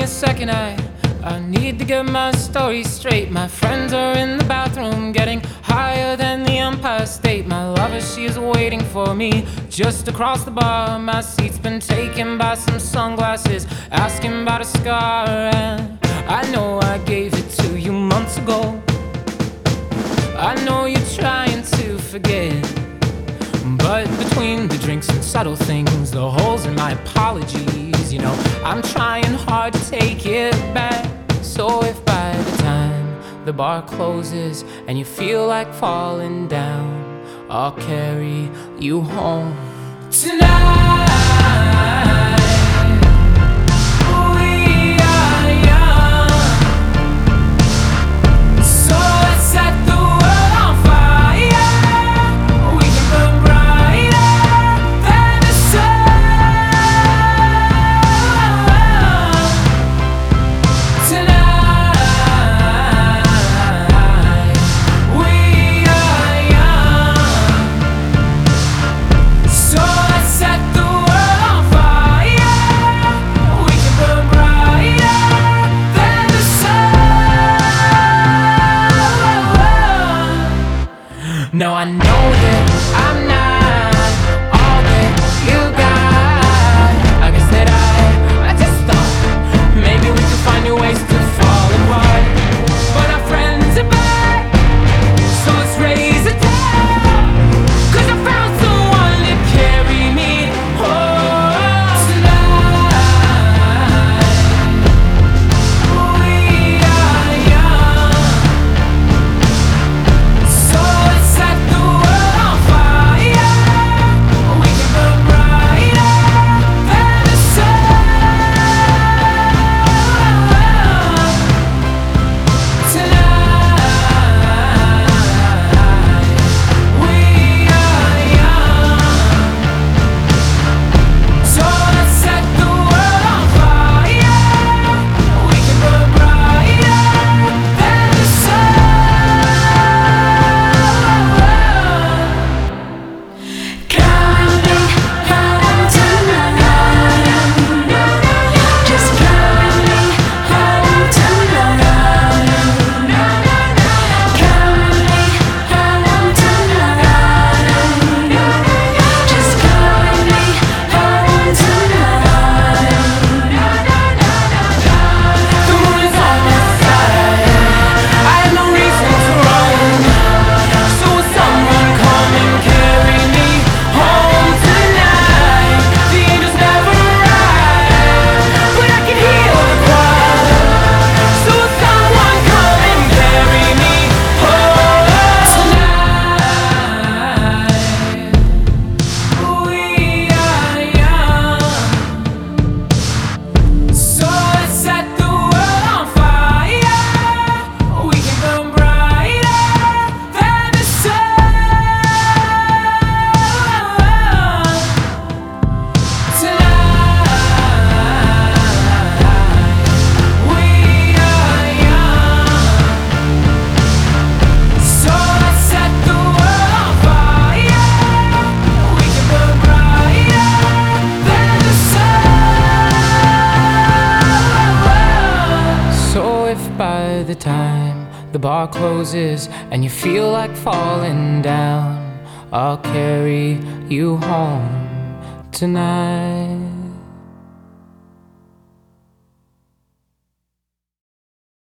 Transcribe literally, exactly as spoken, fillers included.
a second, I I need to get my story straight. My friends are in the bathroom getting higher than the Empire State. My lover, she is waiting for me just across the bar. My seat's been taken by some sunglasses asking about a scar. And I know I gave it to you months ago. I know you're trying to forget, but between the drinks and subtle things, the holes in my apologies, you know, I'm trying hard to take it back. So if by the time the bar closes and you feel like falling down, I'll carry you home tonight. No, I know that I'm not all that you got. I guess that I, I just thought maybe we could find new ways to fall apart. But our friends are back, so let's raise a toast, 'cause I found someone to carry me home tonight. We are young, so let's set the world on fire. We can burn brighter than the sun tonight. We are young, so let's set the world on fire. We can burn brighter than the sun. Coming home tonight. Just coming home tonight. Coming home tonight. Just coming home tonight. The moon is on my side. I have no reason to run. So will someone come and carry me home tonight? The angels never arrive, but I can hear the choir. So will someone come and carry me home tonight? We are young, so let's set the world on fire. We can burn brighter than the sun tonight. We are young, so let's set the world on fire. We can burn brighter than the sun. So if by the time the bar closes and you feel like falling down, I'll carry you home tonight.